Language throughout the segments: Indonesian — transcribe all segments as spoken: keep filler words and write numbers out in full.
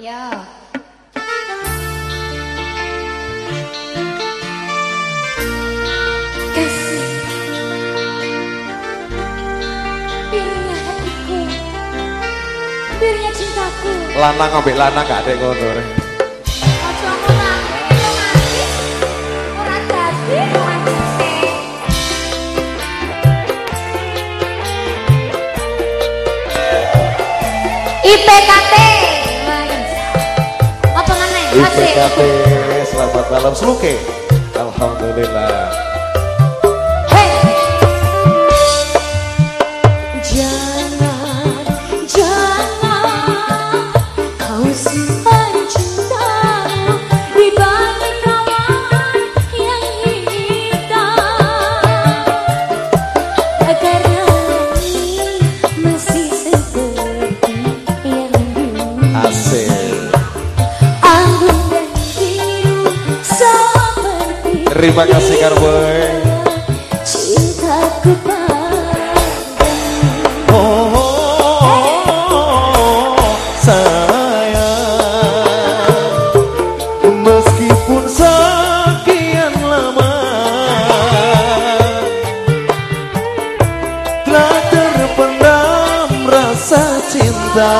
Ya. Kasih birunya hatiku, birunya cintaku. Lanang ambek lanang gak ada ngono rek. Ojo ngono, iki romantis. Ora dadi romantis. I P K T. Apa maneh? I P K T selamat malam Sluke. Alhamdulillah. Hey. Jangan, jangan kau simpan cintamu di balik kawan yang hitam. Karena ini masih seperti yang dulu. Asik. Anggun dan biru seperti Terima kasih Karboy. cintaku padamu. Oh, oh, oh, sayang, meskipun sekian lama telah terpendam rasa cinta,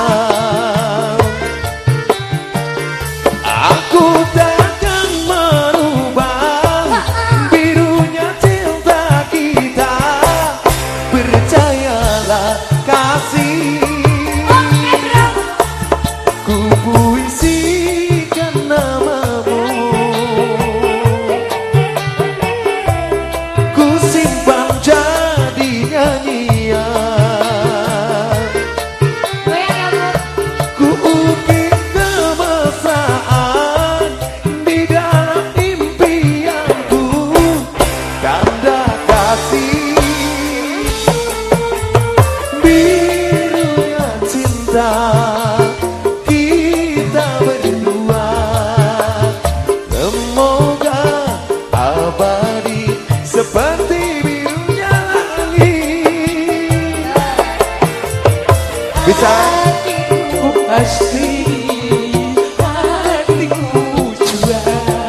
aku takkan merubah birunya cinta kita. Percayalah kasih, ku puisikan namamu, ku simpan jadi nyanyian, ku ukir kemesraan di dalam impianku. Tanda kasih birunya cinta kita berdua, semoga abadi seperti birunya langit. Bisa ku pasti hatiku jua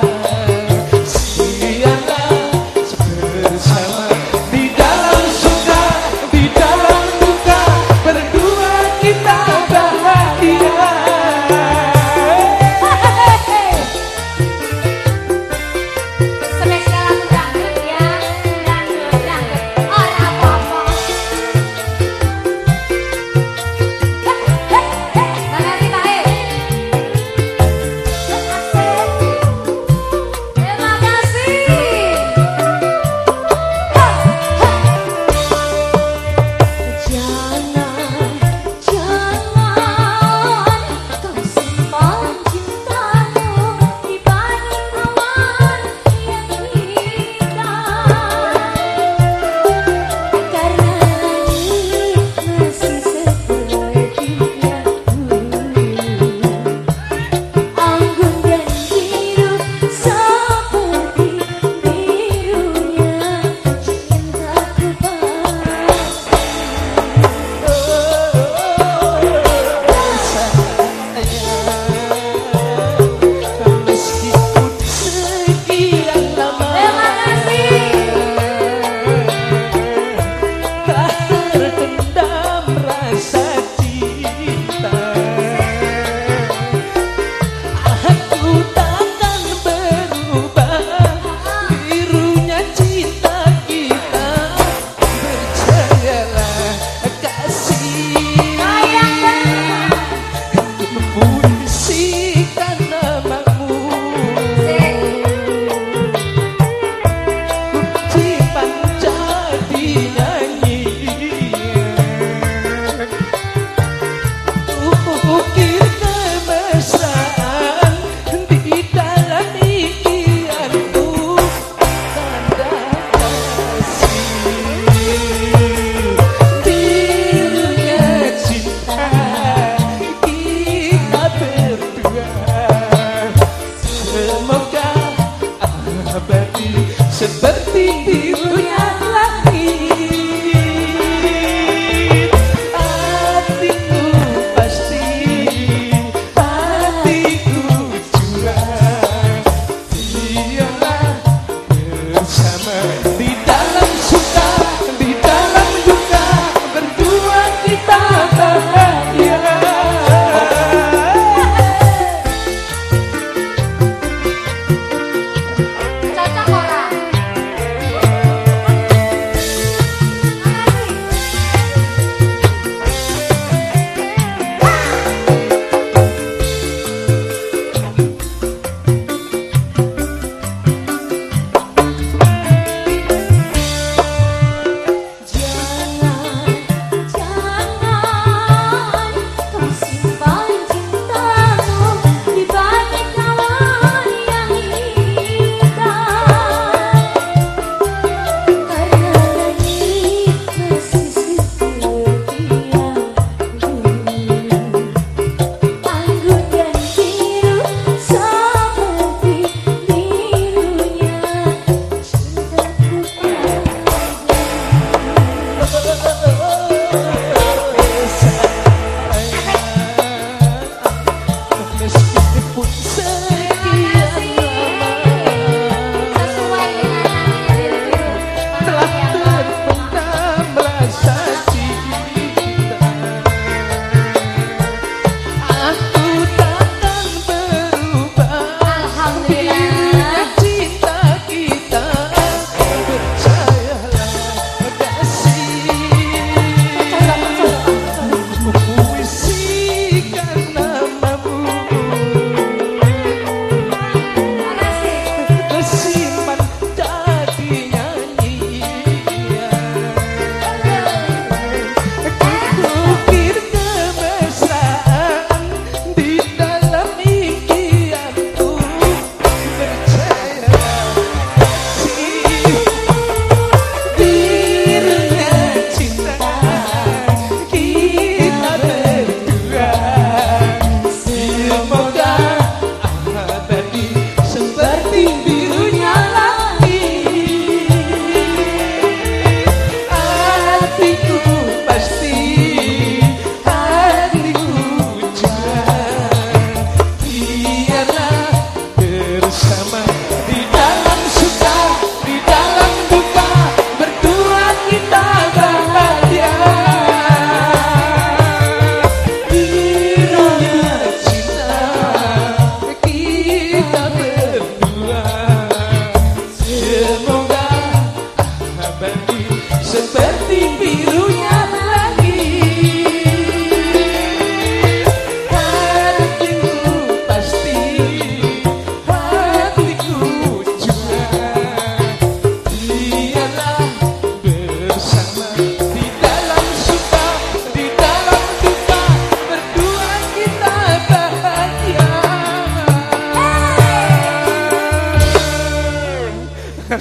sialah bersama di dalam suka, di dalam duka, berdua kita bahagia. Spesial dangdut ya, dangdut dangdut ora apa-apa. Makasih Pak E. Terima kasih. Jangan, jangan kau simpan cintamu di balik awan yang hitam. Karena ini masih seperti yang dulu. Anggun dan biru seperti birunya cintaku padamu. Meskipun sekian lama Terima kasih. tak terpendam rasa cinta, aku takkan berubah birunya cinta kita. Percayalah kasih, Sayang banget. ku puisikan namamu, ku simpan jadi nyanyian, ukir kemesraan di dalam impianku. Tanda kasih birunya cinta kita berdua, semoga abadi seperti birunya langit. Hatiku pasti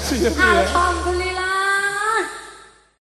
Siap ya. Alhamdulillah.